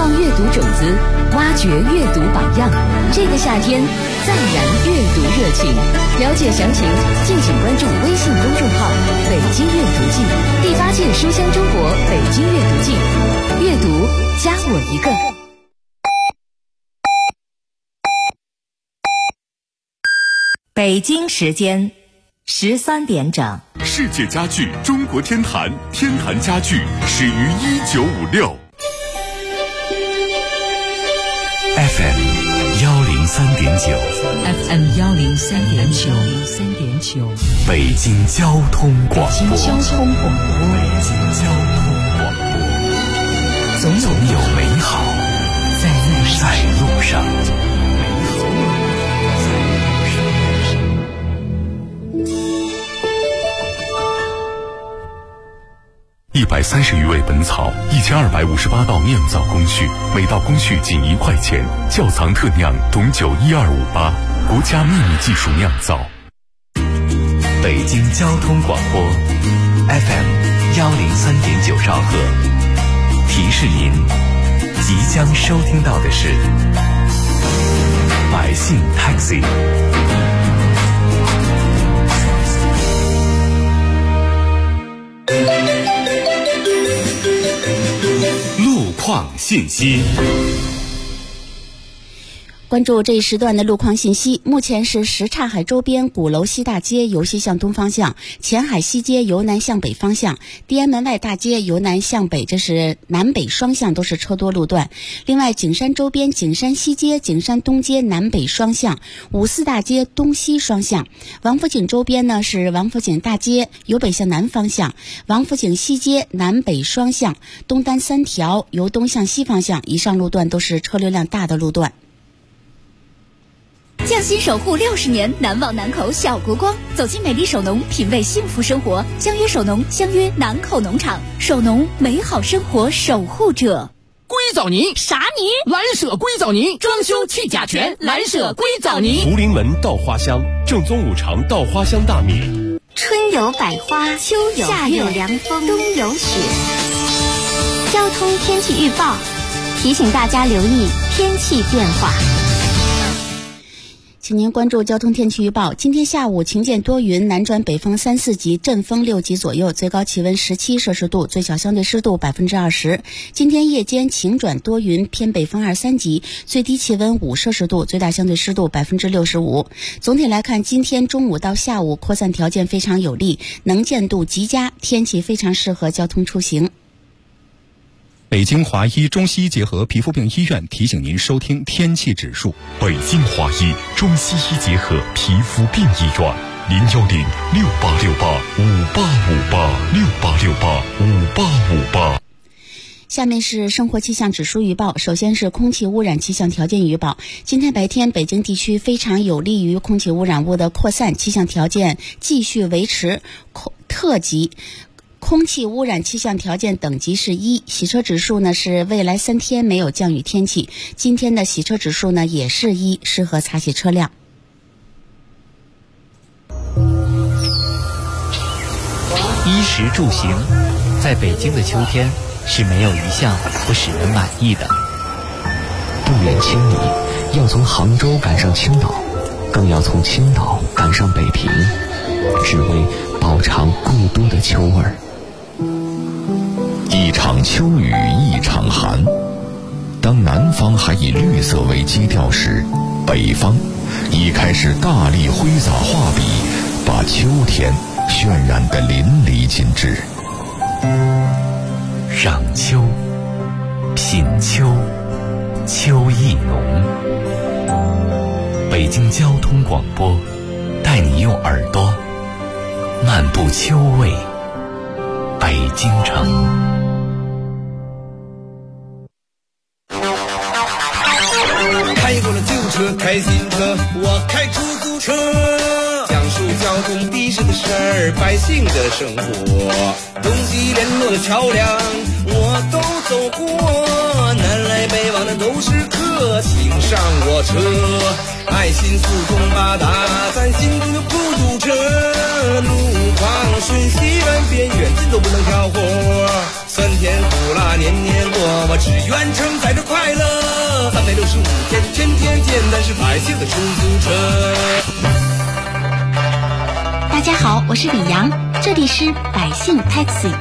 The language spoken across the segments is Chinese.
放阅读种子，挖掘阅读榜样。这个夏天，再燃阅读热情。了解详情，敬请关注微信公众号“北京阅读季”，第8届书香中国北京阅读季，阅读加我一个。 北京时间13点整。 世界家具中国天坛，天坛家具始于1956。FM 103.9 FM 103.9 北京交通广播。 北京交通广播， 总有美好在路上。130余味本草，1258道酿造工序，每道工序仅1块钱。窖藏特酿董酒12588，国家秘密技术酿造。北京交通广播 FM 103.9兆赫，提示您即将收听到的是百姓 Taxi。路况信息。 关注这一时段的路况信息。目前是什刹海周边鼓楼西大街由西向东方向，前海西街由南向北方向，地安门外大街由南向北，这是南北双向都是车多路段。另外，景山周边景山西街、景山东街南北双向，五四大街东西双向。王府井周边呢是王府井大街由北向南方向，王府井西街南北双向，东单3条由东向西方向，以上路段都是车流量大的路段。 匠心守护60年，难忘南口小国光。走进美丽首农，品味幸福生活。相约首农，相约南口农场。首农，美好生活守护者。 硅藻泥啥泥？ 蓝舍硅藻泥，装修去甲醛，蓝舍硅藻泥。 福临门稻花香，正宗5常稻花香大米。 春有百花，秋有夏有凉风，冬有雪。交通天气预报提醒大家留意天气变化。 请您关注交通天气预报。今天下午晴间多云，南转北风3、4级，阵风6级左右，最高气温17摄氏度，最小相对湿度20%。今天夜间晴转多云，偏北风2、3级，最低气温5摄氏度，最大相对湿度65%。总体来看，今天中午到下午扩散条件非常有利，能见度极佳，天气非常适合交通出行。 北京华医中西医结合皮肤病医院提醒您收听天气指数。 北京华医中西医结合皮肤病医院，0106868585858，685858。 下面是生活气象指数预报。首先是空气污染气象条件预报。今天白天北京地区非常有利于空气污染物的扩散，气象条件继续维持特级。空气污染气象条件等级是1，洗车指数呢是未来3天没有降雨天气，今天的洗车指数呢也是1，适合擦洗车辆。 衣食住行，在北京的秋天是没有一项不使人满意的。 不远千里，要从杭州赶上青岛，更要从青岛赶上北平，只为饱尝故都的秋味儿。 一场秋雨一场寒，当南方还以绿色为基调时，北方已开始大力挥洒画笔，把秋天渲染得淋漓尽致。 赏秋，品秋，秋意浓。北京交通广播带你用耳朵漫步秋味北京城。 开过了旧车，开新车，我开出租车，讲述交通的士的事儿，百姓的生活，东西联络的桥梁我都走过，南来北往的都是客，请上我车，爱心四通八达，咱心中就不堵车，路况顺西远边远近都不能挑活，酸甜苦辣年年过，我只愿承载着快百姓的出租车。 大家好，我是李阳，这里是百姓 Taxi。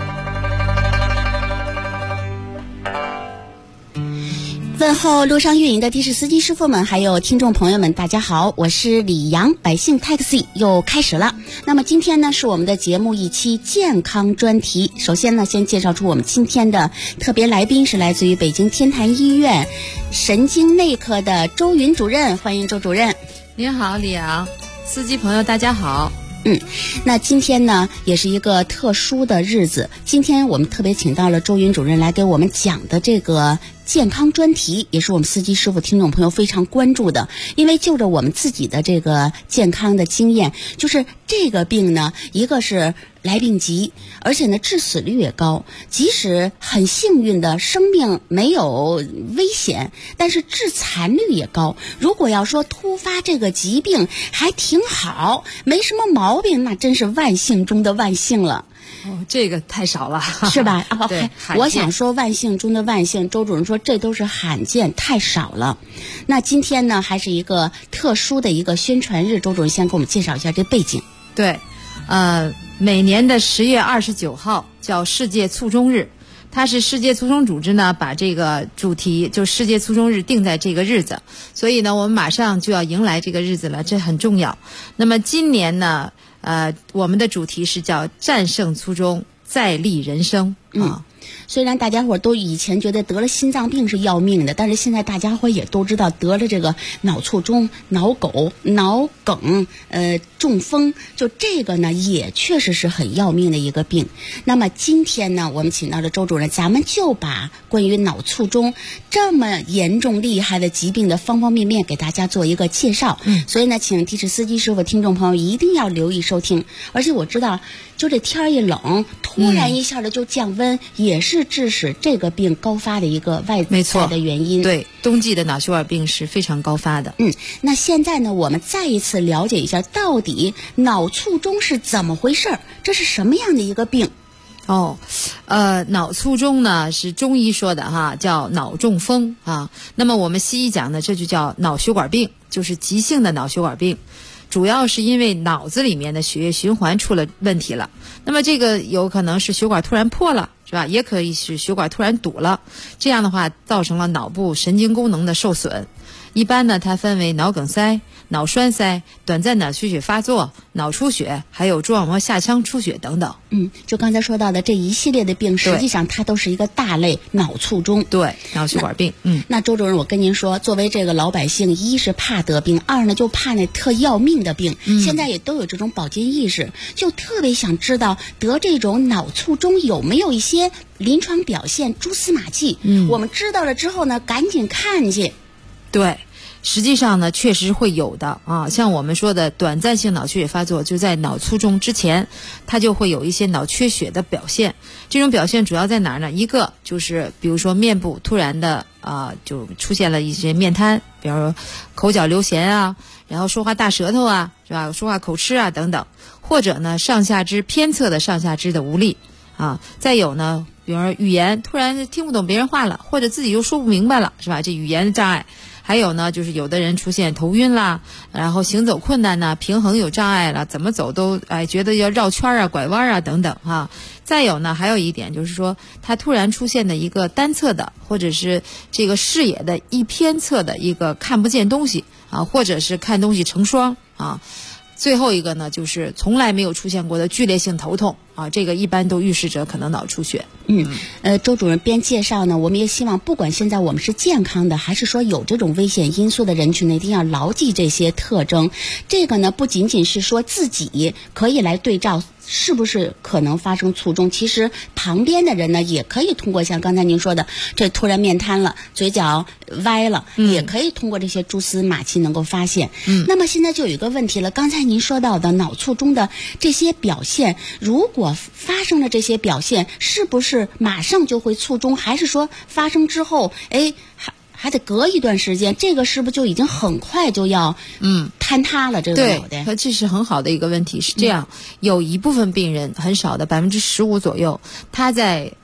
问候路上运营的的士司机师傅们，还有听众朋友们，大家好，我是李阳，百姓 Taxi 又开始了。那么今天呢，是我们的节目一期健康专题。首先呢，先介绍出我们今天的特别来宾，是来自于北京天坛医院神经内科的周云主任，欢迎周主任。 您好，李阳，司机朋友大家好。 那今天呢也是一个特殊的日子，今天我们特别请到了周云主任来给我们讲的这个健康专题，也是我们司机师傅听众朋友非常关注的。因为就着我们自己的这个健康的经验，就是这个病呢，一个是来病急，而且呢致死率也高，即使很幸运的生命没有危险，但是致残率也高。如果要说突发这个疾病还挺好，没什么毛病，那真是万幸中的万幸了。 这个太少了， 是吧？ 对， 我想说万幸中的万幸，周主任说这都是罕见，太少了。那今天呢，还是一个特殊的一个宣传日，周主任先给我们介绍一下这背景。 对，每年的10月29号叫世界卒中日，它是世界卒中组织呢把这个主题就世界卒中日定在这个日子，所以呢我们马上就要迎来这个日子了，这很重要。那么今年呢我们的主题是叫战胜卒中，再立人生啊。 虽然大家伙都以前觉得得了心脏病是要命的，但是现在大家伙也都知道得了这个脑卒中、脑梗、中风，就这个呢也确实是很要命的一个病。那么今天呢，我们请到了周主任，咱们就把关于脑卒中这么严重厉害的疾病的方方面面给大家做一个介绍。所以呢，请的士司机师傅、听众朋友一定要留意收听。而且我知道，就这天一冷，突然一下子就降温，也是致使这个病高发的一个外在的原因。 对，冬季的脑血管病是非常高发的。 那现在呢，我们再一次了解一下，到底脑卒中是怎么回事？这是什么样的一个病？ 脑卒中呢是中医说的哈，叫脑中风啊。那么我们西医讲呢，这就叫脑血管病，就是急性的脑血管病。主要是因为脑子里面的血液循环出了问题了，那么这个有可能是血管突然破了，是吧？也可以是血管突然堵了，这样的话造成了脑部神经功能的受损。一般呢，它分为脑梗塞、脑栓塞、短暂脑缺血发作、脑出血，还有蛛网膜下腔出血等等。 就刚才说到的这一系列的病，实际上它都是一个大类脑卒中。 对，脑血管病。 那周主任，我跟您说，作为这个老百姓，一是怕得病，二呢就怕那特要命的病。现在也都有这种保健意识，就特别想知道得这种脑卒中有没有一些临床表现、蛛丝马迹。我们知道了之后呢，赶紧看去。 对，实际上呢，确实会有的啊。像我们说的短暂性脑缺血发作，就在脑卒中之前，它就会有一些脑缺血的表现。这种表现主要在哪儿呢？一个就是比如说面部突然的就出现了一些面瘫，比如说口角流涎啊，然后说话大舌头啊，是吧？说话口吃啊等等，或者呢上下肢偏侧的上下肢的无力啊。再有呢，比如说语言突然听不懂别人话了，或者自己又说不明白了，是吧？这语言的障碍。还有呢，就是有的人出现头晕啦，然后行走困难呐，平衡有障碍了，怎么走都觉得要绕圈啊、拐弯啊等等哈。再有呢，还有一点就是说，他突然出现的一个单侧的，或者是这个视野的一偏侧的一个看不见东西啊，或者是看东西成双啊。最后一个呢，就是从来没有出现过的剧烈性头痛啊，这个一般都预示着可能脑出血。 周主任边介绍呢，我们也希望不管现在我们是健康的，还是说有这种危险因素的人群呢，一定要牢记这些特征。这个呢，不仅仅是说自己可以来对照是不是可能发生卒中，其实旁边的人呢也可以通过像刚才您说的，这突然面瘫了，嘴角歪了，也可以通过这些蛛丝马迹能够发现。那么现在就有一个问题了，刚才您说到的脑卒中的这些表现，如果发生了这些表现，是不是马上就会卒中，还是说发生之后还得隔一段时间，这个是不是就已经很快就要坍塌了这个脑袋？ 对，这是很好的一个问题。是这样，有一部分病人很少的15%左右，他在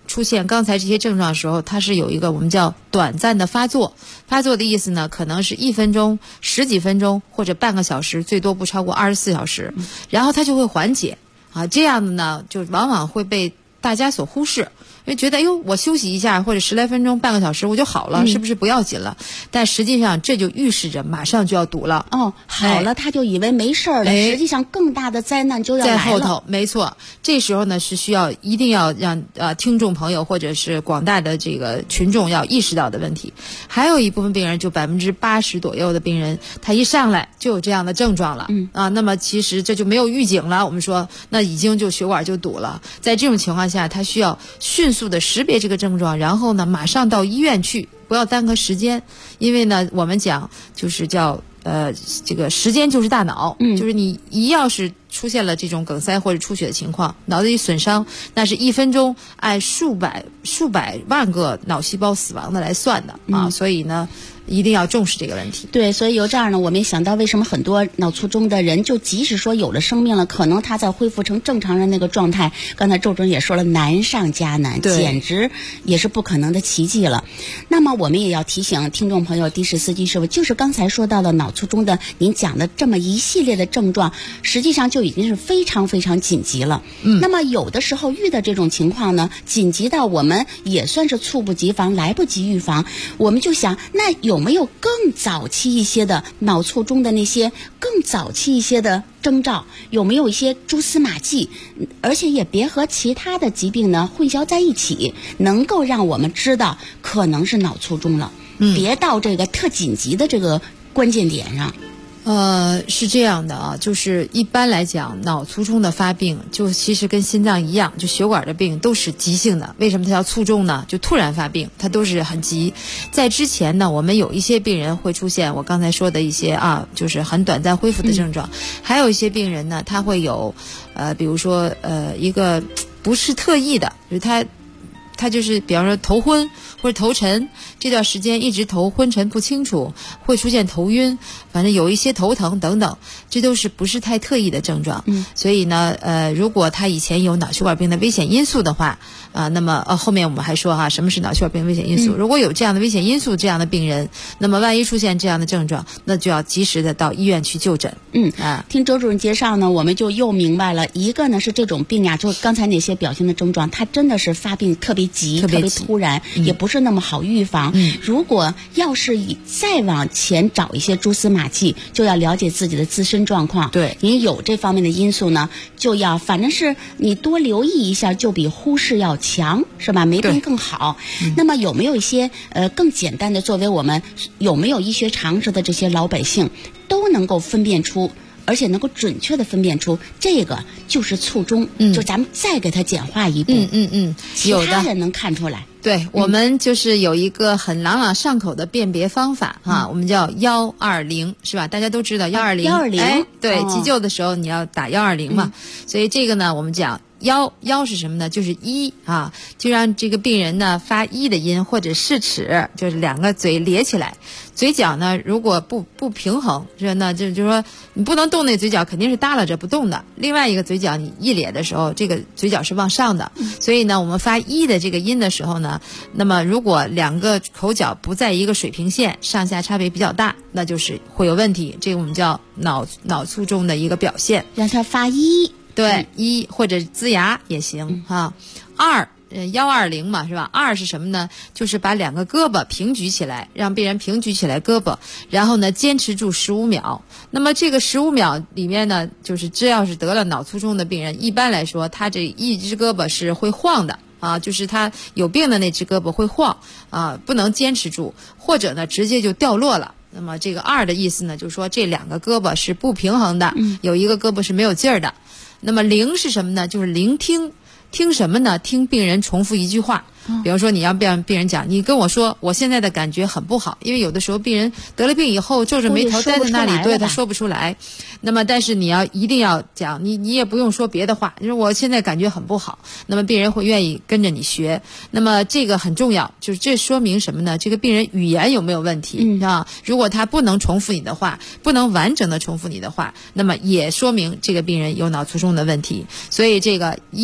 出现刚才这些症状的时候，它是有一个我们叫短暂的发作。发作的意思呢，可能是1分钟、10几分钟或者半个小时，最多不超过24小时，然后它就会缓解啊。这样的呢，就往往会被大家所忽视。因为觉得我休息一下或者10来分钟半个小时我就好了，是不是不要紧了？但实际上这就预示着马上就要堵了。 好了，他就以为没事了，实际上更大的灾难就要来了。 在后头，没错。这时候呢是一定要让听众朋友或者是广大的这个群众要意识到的问题。还有一部分病人，就80%左右的病人，他一上来就有这样的症状了。那么其实这就没有预警了，我们说那已经就血管就堵了。在这种情况下，他需要迅速的识别这个症状，然后呢马上到医院去，不要耽搁时间。因为呢我们讲就是叫这个时间就是大脑，就是你要是出现了这种梗塞或者出血的情况，脑子里损伤，那是1分钟按数百万个脑细胞死亡的来算的啊，所以呢一定要重视这个问题。 对，所以由这儿呢，我们也想到为什么很多脑卒中的人，就即使说有了生命了，可能他在恢复成正常人那个状态，刚才周主任也说了，难上加难，简直也是不可能的奇迹了。那么我们也要提醒听众朋友，的士司机师傅，就是刚才说到的脑卒中的您讲的这么一系列的症状，实际上就已经是非常非常紧急了。那么有的时候遇到这种情况呢，紧急到我们也算是猝不及防，来不及预防，我们就想，那有没有更早期一些的脑卒中的那些更早期一些的征兆，有没有一些蛛丝马迹，而且也别和其他的疾病呢混淆在一起，能够让我们知道可能是脑卒中了，别到这个特紧急的这个关键点上。 是这样的啊，就是一般来讲，脑卒中的发病就其实跟心脏一样，就血管的病都是急性的。为什么它叫卒中呢？就突然发病，它都是很急。在之前呢，我们有一些病人会出现我刚才说的一些就是很短暂恢复的症状，还有一些病人呢，他会有比如说一个不是特意的，就是他就是比方说头昏或者头沉，这段时间一直头昏沉不清楚，会出现头晕，反正有一些头疼等等，这都是不是太特异的症状。所以呢如果他以前有脑血管病的危险因素的话那么后面我们还说什么是脑血管病危险因素。如果有这样的危险因素，这样的病人，那么万一出现这样的症状，那就要及时的到医院去就诊。 听周主任介绍呢，我们就又明白了，一个呢是这种病就刚才那些表现的症状，它真的是发病特别急，特别突然，也不是那么好预防。如果要是再往前找一些蛛丝马迹，就要了解自己的自身状况。 对， 您有这方面的因素呢，就要反正是你多留意一下，就比忽视要强，是吧？没病更好。那么有没有一些更简单的，作为我们有没有医学常识的这些老百姓都能够分辨出，而且能够准确的分辨出这个就是卒中，就咱们再给它简化一步，其他人能看出来。 对，我们就是有一个很朗朗上口的辨别方法我们叫120，是吧？大家都知道120，对，急救的时候你要打120嘛，所以这个呢，我们讲1是什么呢？就是1就让这个病人呢发1的音，或者视齿，就是两个嘴咧起来，嘴角呢如果不平衡，就是说你不能动那嘴角，肯定是耷拉着不动的。另外一个嘴角你一咧的时候，这个嘴角是往上的，所以呢我们发1的这个音的时候呢，那么如果两个口角不在一个水平线，上下差别比较大，那就是会有问题。这个我们叫脑卒中的一个表现。 让他发1， 对，1或者呲牙也行120嘛，是吧？2是什么呢？就是把两个胳膊平举起来，让病人平举起来胳膊，然后呢坚持住15秒。那么这个15秒里面呢，就是只要是得了脑卒中的病人，一般来说他这一只胳膊是会晃的就是他有病的那只胳膊会晃不能坚持住，或者呢直接就掉落了。那么这个2的意思呢，就是说这两个胳膊是不平衡的，有一个胳膊是没有劲儿的。那么0是什么呢？就是聆听。听什么呢？听病人重复一句话。比方说你要让病人讲，你跟我说我现在的感觉很不好，因为有的时候病人得了病以后皱着眉头待在那里，对，他说不出来。那么但是你一定要讲，你也不用说别的话，就是我现在感觉很不好，那么病人会愿意跟着你学。那么这个很重要，就是这说明什么呢？这个病人语言有没有问题如果他不能重复你的话，不能完整的重复你的话，那么也说明这个病人有脑卒中的问题。所以这个1、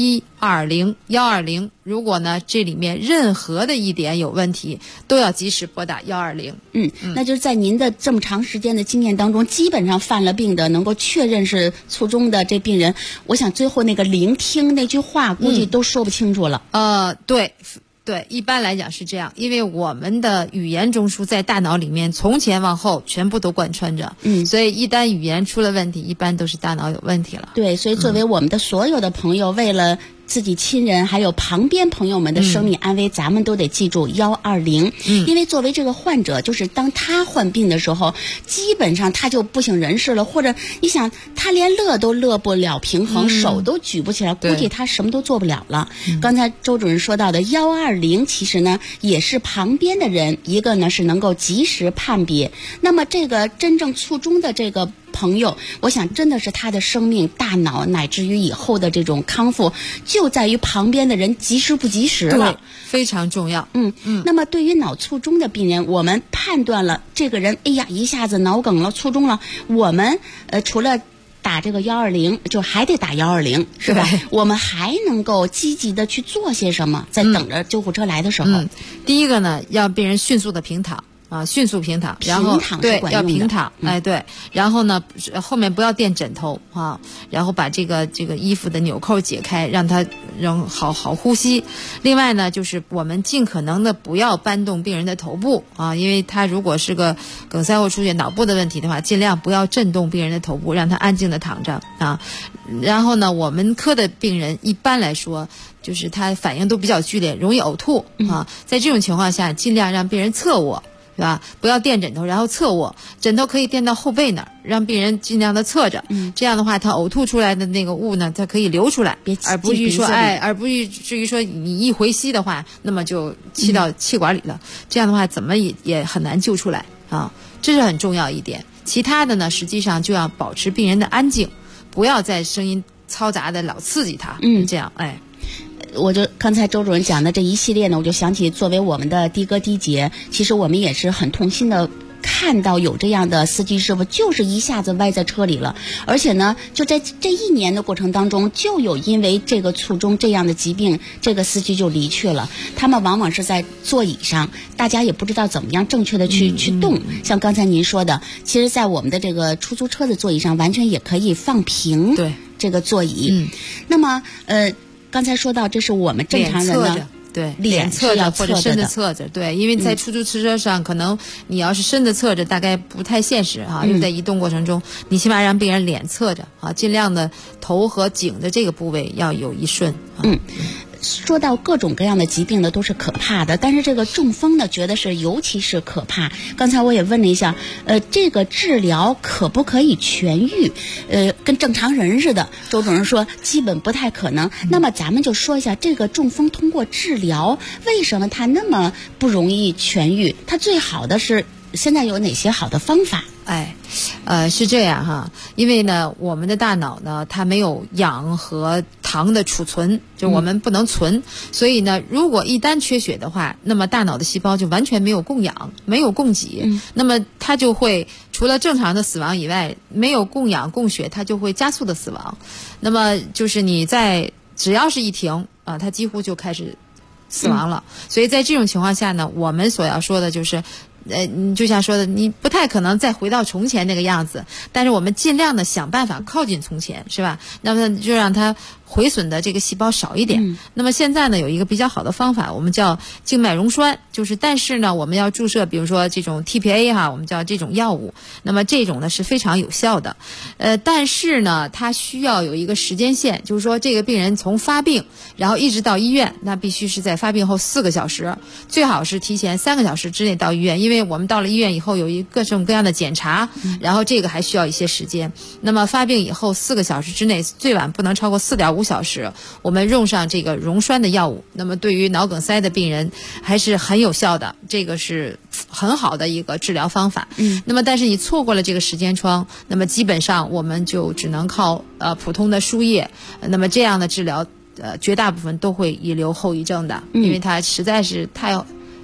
120，如果呢这里面任何的一点有问题，都要及时拨打120。 那就是在您的这么长时间的经验当中，基本上犯了病的能够确认是卒中的这病人，我想最后那个聆听那句话估计都说不清楚了。 对，一般来讲是这样，因为我们的语言中枢在大脑里面从前往后全部都贯穿着，所以一旦语言出了问题，一般都是大脑有问题了。 对，所以作为我们的所有的朋友，为了自己亲人还有旁边朋友们的生命安危，咱们都得记住120。因为作为这个患者，就是当他患病的时候，基本上他就不省人事了，或者你想他连乐都乐不了平衡，手都举不起来，估计他什么都做不了了。刚才周主任说到的120，其实呢也是旁边的人，一个呢是能够及时判别。那么这个真正卒中的这个朋友，我想真的是他的生命、大脑乃至于以后的这种康复，就在于旁边的人及时不及时了， 对，非常重要。 那么对于脑卒中的病人，我们判断了这个人，哎呀，一下子脑梗了，卒中了，我们除了打这个120，就还得打120，是吧？我们还能够积极的去做些什么？在等着救护车来的时候， 第一个呢，要病人迅速的平躺。迅速平躺，然后对要平躺，对，然后呢后面不要垫枕头啊，然后把这个衣服的纽扣解开，让他好呼吸。另外呢，就是我们尽可能的不要搬动病人的头部啊，因为他如果是个梗塞或出血脑部的问题的话，尽量不要震动病人的头部，让他安静的躺着啊。然后呢，我们科的病人一般来说，就是他反应都比较剧烈，容易呕吐啊，在这种情况下，尽量让病人侧卧。是吧？不要垫枕头，然后侧卧，枕头可以垫到后背那儿，让病人尽量的侧着。这样的话，他呕吐出来的那个物呢，它可以流出来，而不至于说你一回吸的话，那么就吸到气管里了。这样的话，怎么也很难救出来啊，这是很重要一点。其他的呢，实际上就要保持病人的安静，不要再声音嘈杂的老刺激他。这样我就刚才周主任讲的这一系列呢，我就想起作为我们的的哥的姐，其实我们也是很痛心的看到有这样的司机师傅，就是一下子歪在车里了，而且呢就在这1年的过程当中，就有因为这个卒中这样的疾病，这个司机就离去了。他们往往是在座椅上，大家也不知道怎么样正确的去动。像刚才您说的，其实在我们的这个出租车的座椅上，完全也可以放平这个座椅。那么刚才说到，这是我们正常人呢， 对，脸侧着或者身的侧着，对，因为在出租车上，可能你要是身的侧着，大概不太现实啊，因为在移动过程中，你起码让病人脸侧着啊，尽量的头和颈的这个部位要有一顺。 说到各种各样的疾病呢，都是可怕的，但是这个中风呢，觉得是尤其是可怕。刚才我也问了一下，这个治疗可不可以痊愈？跟正常人似的，周主任说基本不太可能。那么咱们就说一下，这个中风通过治疗，为什么它那么不容易痊愈？它最好的是现在有哪些好的方法？ 是这样哈，因为呢，我们的大脑呢，它没有氧和糖的储存，就我们不能存，所以呢，如果一旦缺血的话，那么大脑的细胞就完全没有供氧，没有供给，那么它就会除了正常的死亡以外，没有供氧供血，它就会加速的死亡。那么就是只要是一停啊，它几乎就开始死亡了。所以在这种情况下呢，我们所要说的就是。你就像说的，你不太可能再回到从前那个样子，但是我们尽量的想办法靠近从前，是吧？那么就让它毁损的这个细胞少一点。那么现在呢，有一个比较好的方法，我们叫静脉溶栓，但是呢，我们要注射，比如说这种 TPA 哈，我们叫这种药物。那么这种呢是非常有效的，但是呢，它需要有一个时间线，就是说这个病人从发病，然后一直到医院，那必须是在发病后4个小时，最好是提前3个小时之内到医院，因为我们到了医院以后有各种各样的检查，然后这个还需要一些时间。那么发病以后4个小时之内，最晚不能超过4.5小时，我们用上这个溶栓的药物，那么对于脑梗塞的病人还是很有效的，这个是很好的一个治疗方法。那么但是你错过了这个时间窗，那么基本上我们就只能靠普通的输液，那么这样的治疗绝大部分都会遗留后遗症的，因为它实在是太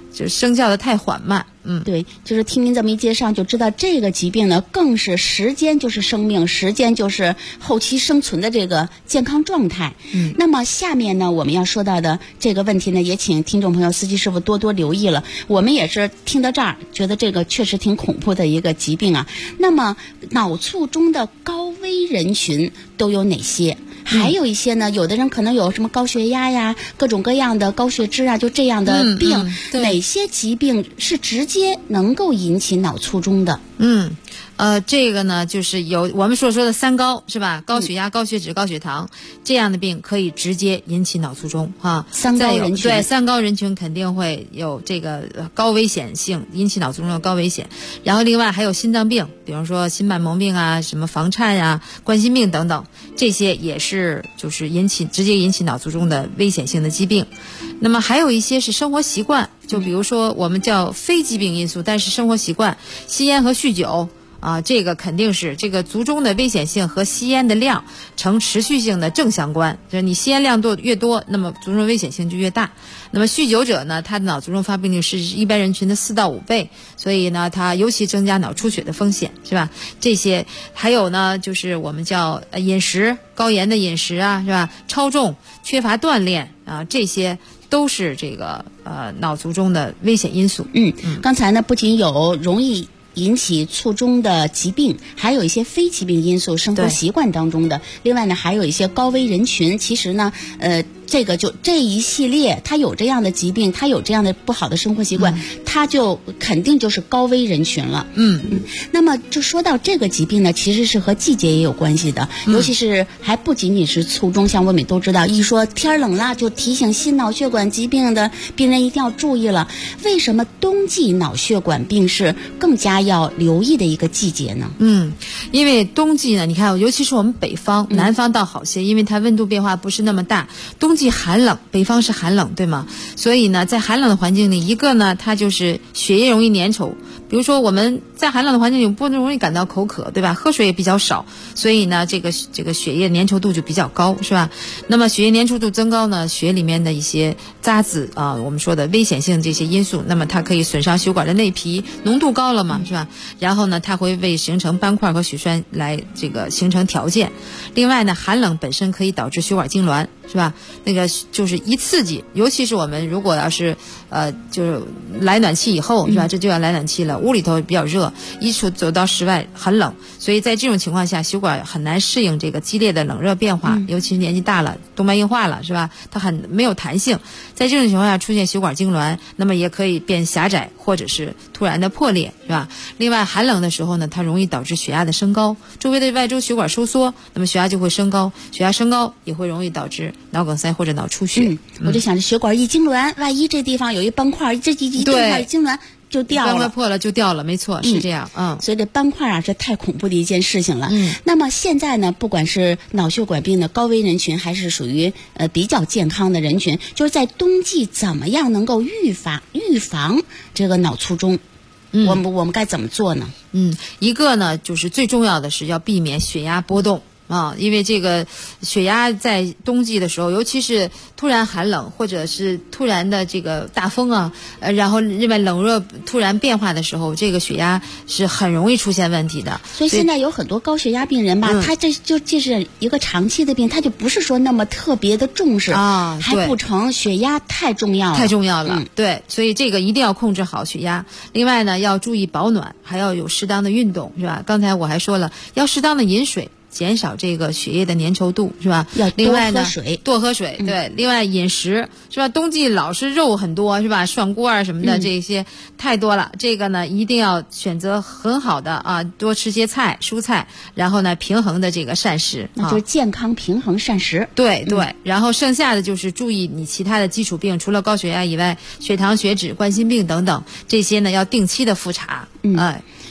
就生效的太缓慢。 对，就是听您这么一介绍，就知道这个疾病呢，更是时间就是生命，时间就是后期生存的这个健康状态。那么下面呢，我们要说到的这个问题呢，也请听众朋友、司机师傅多多留意了。我们也是听到这儿，觉得这个确实挺恐怖的一个疾病啊。那么脑卒中的高危人群都有哪些？还有一些呢，有的人可能有什么高血压呀，各种各样的高血脂啊，就这样的病，哪些疾病是直接能够引起脑卒中的？ 这个呢，就是有我们所说的三高，是吧？高血压、高血脂、高血糖这样的病可以直接引起脑卒中啊。 三高人群， 对，三高人群肯定会有这个高危险性，引起脑卒中的高危险。然后另外还有心脏病，比如说心瓣膜病啊、什么房颤呀、冠心病等等，这些也是就是直接引起脑卒中的危险性的疾病。那么还有一些是生活习惯，就比如说我们叫非疾病因素，但是生活习惯，吸烟和酗酒。这个肯定是这个卒中的危险性和吸烟的量呈持续性的正相关，就是你吸烟量越多，那么卒中危险性就越大。那么酗酒者呢，他的脑卒中发病率是一般人群的4到5倍，所以呢，它尤其增加脑出血的风险，是吧？这些还有呢，就是我们叫饮食，高盐的饮食啊，是吧？超重、缺乏锻炼啊，这些都是这个脑卒中的危险因素。 刚才呢，不仅有容易引起卒中的疾病，还有一些非疾病因素，生活习惯当中的。另外呢，还有一些高危人群。其实呢，这个就这一系列，他有这样的疾病，他有这样的不好的生活习惯，他就肯定就是高危人群了。那么就说到这个疾病呢，其实是和季节也有关系的，尤其是还不仅仅是卒中，像我们都知道，一说天冷了，就提醒心脑血管疾病的病人一定要注意了。为什么冬季脑血管病是更加要留意的一个季节呢？ 因为冬季呢，你看，尤其是我们北方，南方倒好些，因为它温度变化不是那么大。冬季寒冷，北方是寒冷，对吗？所以呢，在寒冷的环境里，一个呢，它就是血液容易粘稠。比如说我们在寒冷的环境里不容易感到口渴，对吧？喝水也比较少，所以呢，这个血液粘稠度就比较高，是吧？那么血液粘稠度增高呢，血里面的一些渣子啊，我们说的危险性这些因素，那么它可以损伤血管的内皮，浓度高了嘛，是吧？然后呢，它会为形成斑块和血栓来这个形成条件。另外呢，寒冷本身可以导致血管痉挛，是吧？那个就是一刺激，尤其是我们如果要是就是来暖气以后，是吧？这就要来暖气了，屋里头比较热，走到室外很冷，所以在这种情况下，血管很难适应这个激烈的冷热变化，尤其是年纪大了，动脉硬化了，是吧？它很没有弹性，在这种情况下出现血管痉挛，那么也可以变狭窄或者是突然的破裂，是吧？另外寒冷的时候呢，它容易导致血压的升高，周围的外周血管收缩，那么血压就会升高，血压升高也会容易导致脑梗塞或者脑出血。 我就想着血管一痉挛，万一这地方有一斑块，这一斑块一痉挛就掉了， 斑块破了就掉了，没错，是这样。 所以这斑块啊，这太恐怖的一件事情了。那么现在呢，不管是脑血管病的高危人群，还是属于比较健康的人群，就是在冬季怎么样能够预防这个脑卒中？我们该怎么做呢？ 一个呢，就是最重要的是要避免血压波动。因为这个血压在冬季的时候，尤其是突然寒冷或者是突然的这个大风啊，然后另外冷热突然变化的时候，这个血压是很容易出现问题的。 所以现在有很多高血压病人吧，他这是一个长期的病，他就不是说那么特别的重视还不成，血压太重要了， 对，所以这个一定要控制好血压。另外呢，要注意保暖，还要有适当的运动，是吧？刚才我还说了，要适当的饮水，减少这个血液的粘稠度，是吧？ 要多喝水， 对。另外饮食，是吧？冬季老是肉很多，是吧？涮锅啊什么的，这些太多了。这个呢，一定要选择很好的啊，多吃些菜、蔬菜，然后呢，平衡的这个膳食， 那就是健康平衡膳食。 对。然后剩下的就是注意你其他的基础病，除了高血压以外，血糖、血脂、冠心病等等，这些呢要定期的复查。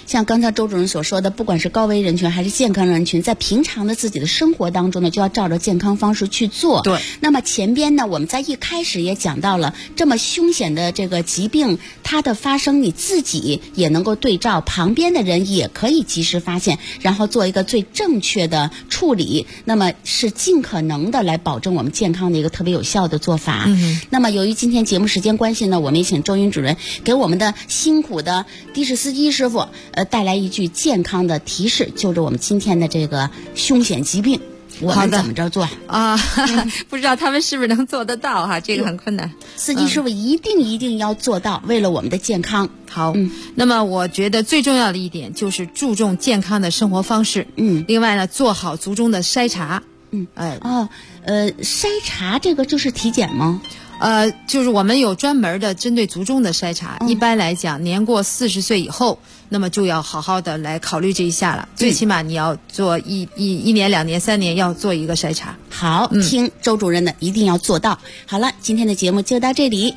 像刚才周主任所说的，不管是高危人群还是健康人群，在平常的自己的生活当中呢，就要照着健康方式去做。 对。 那么前边呢，我们在一开始也讲到了，这么凶险的这个疾病，它的发生你自己也能够对照，旁边的人也可以及时发现，然后做一个最正确的处理，那么是尽可能的来保证我们健康的一个特别有效的做法。那么由于今天节目时间关系呢，我们也请周云主任给我们的辛苦的的士司机师傅带来一句健康的提示，就着我们今天的这个凶险疾病，我们怎么着做啊？不知道他们是不是能做得到哈？这个很困难。 司机师傅一定要做到，为了我们的健康。 好，那么我觉得最重要的一点就是注重健康的生活方式。另外呢，做好族中的筛查。 筛查这个就是体检吗？ 就是我们有专门的针对族中的筛查。一般来讲，年过40岁以后，那么就要好好的来考虑这一下了。最起码你要做一年、2年、3年要做一个筛查。 好，听周主任的，一定要做到。好了，今天的节目就到这里。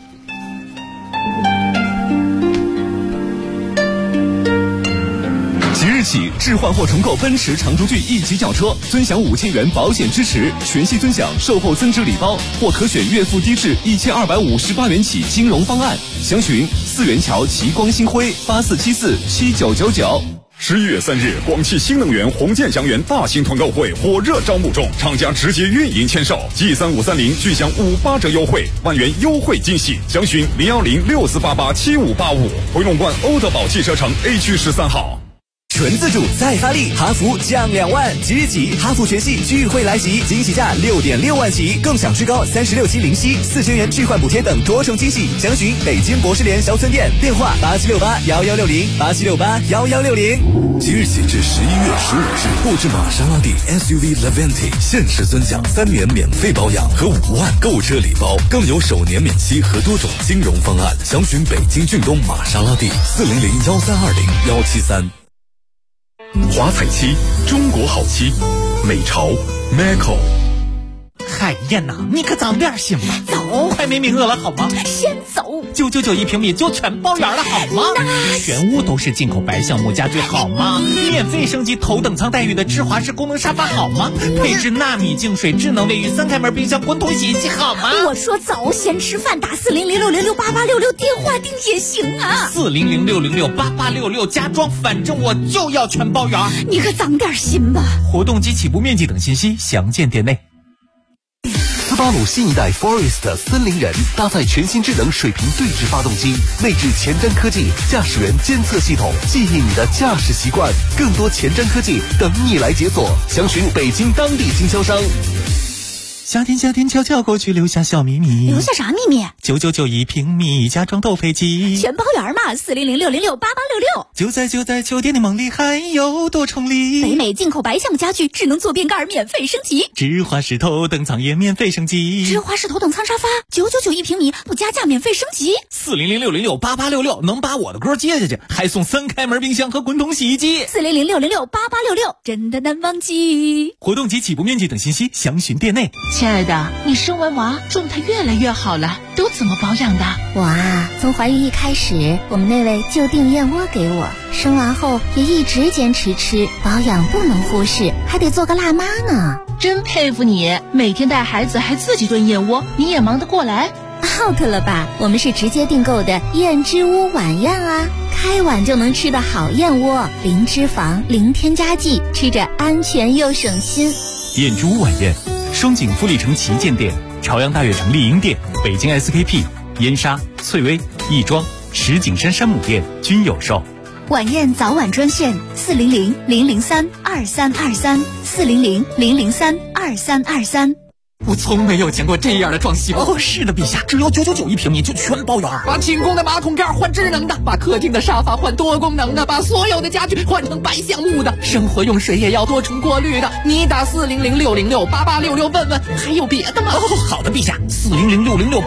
即日起，置换或重购奔驰长轴距1级轿车，尊享5000元保险支持，全系尊享售后增值礼包，或可选月付低至1258元起金融方案。详询4元桥齐光星辉84747999。 11月3日，广汽新能源红箭祥源大型团购会火热招募中，厂家直接运营签售，G3530巨享58折优惠，万元优惠惊喜。详询01064887585，回龙观欧德宝汽车城 A 区13号。 纯自主再发力，哈弗降2万，即日起哈弗全系聚会来袭，惊喜价6.6万起，更享最高36期零息，4000元置换补贴等多重惊喜。详询北京博士联销村店，电话8768116087681160。 即日起至11月15日，购置玛莎拉蒂 SUV Levante， 限时尊享3年免费保养和5万购车礼包，更有首年免息和多种金融方案。详询北京骏东玛莎拉蒂4001320-173。 华彩漆，中国好漆，美潮 Macco。 海燕呐，你可早点行吧，走，快没名额了好吗？ 先走 ，999一平米就全包圆了好吗？全屋都是进口白橡木家具好吗？免费升级头等舱待遇的芝华士功能沙发好吗？配置纳米净水智能卫浴3开门冰箱滚筒洗衣机好吗？ 我说早先吃饭打400668866电话订也行啊 ，400668866家装，反正我就要全包圆。 你可长点心吧。 活动及起步面积等信息详见店内。 斯巴鲁新一代 Forest 森林人搭载全新智能水平对置发动机，内置前瞻科技驾驶员监测系统，记忆你的驾驶习惯，更多前瞻科技等你来解锁。详询北京当地经销商。 夏天悄悄过去，留下小秘密。 留下啥秘密 ？999一平米，家装斗飞机， 全包圆嘛，400668866。 就在酒店的梦里，还有多重礼。 北美进口白橡木家具，智能坐便盖免费升级， 芝华士头等舱也免费升级。 芝华士头等舱沙发999一平米，不加价免费升级。 400668866能把我的歌接下去，还送3开门冰箱和滚筒洗衣机。 400668866真的难忘记。 活动及起步面积等信息详询店内。 亲爱的，你生完娃状态越来越好了，都怎么保养的？ 我啊，从怀孕一开始，我们那位就订燕窝给我，生完后也一直坚持吃，保养不能忽视，还得做个辣妈呢。 真佩服你，每天带孩子还自己炖燕窝，你也忙得过来。 out 了吧？我们是直接订购的燕之屋晚宴啊，开碗就能吃的好燕窝，零脂肪，零添加剂，吃着安全又省心。 燕之屋晚宴，双井富力城旗舰店、朝阳大悦城丽婴店、北京 SKP、燕莎、翠微、亦庄、石景山山姆店均有售。 晚宴早晚专线400-003-2323，400-003-2323。 我从没有见过这样的装修。哦，是的，陛下，只要999一平米就全包圆。把清宫的马桶盖换智能的，把客厅的沙发换多功能的，把所有的家具换成白橡木的，生活用水也要多重过滤的。你打400-606-8866问问，还有别的吗？哦，好的，陛下，400-606。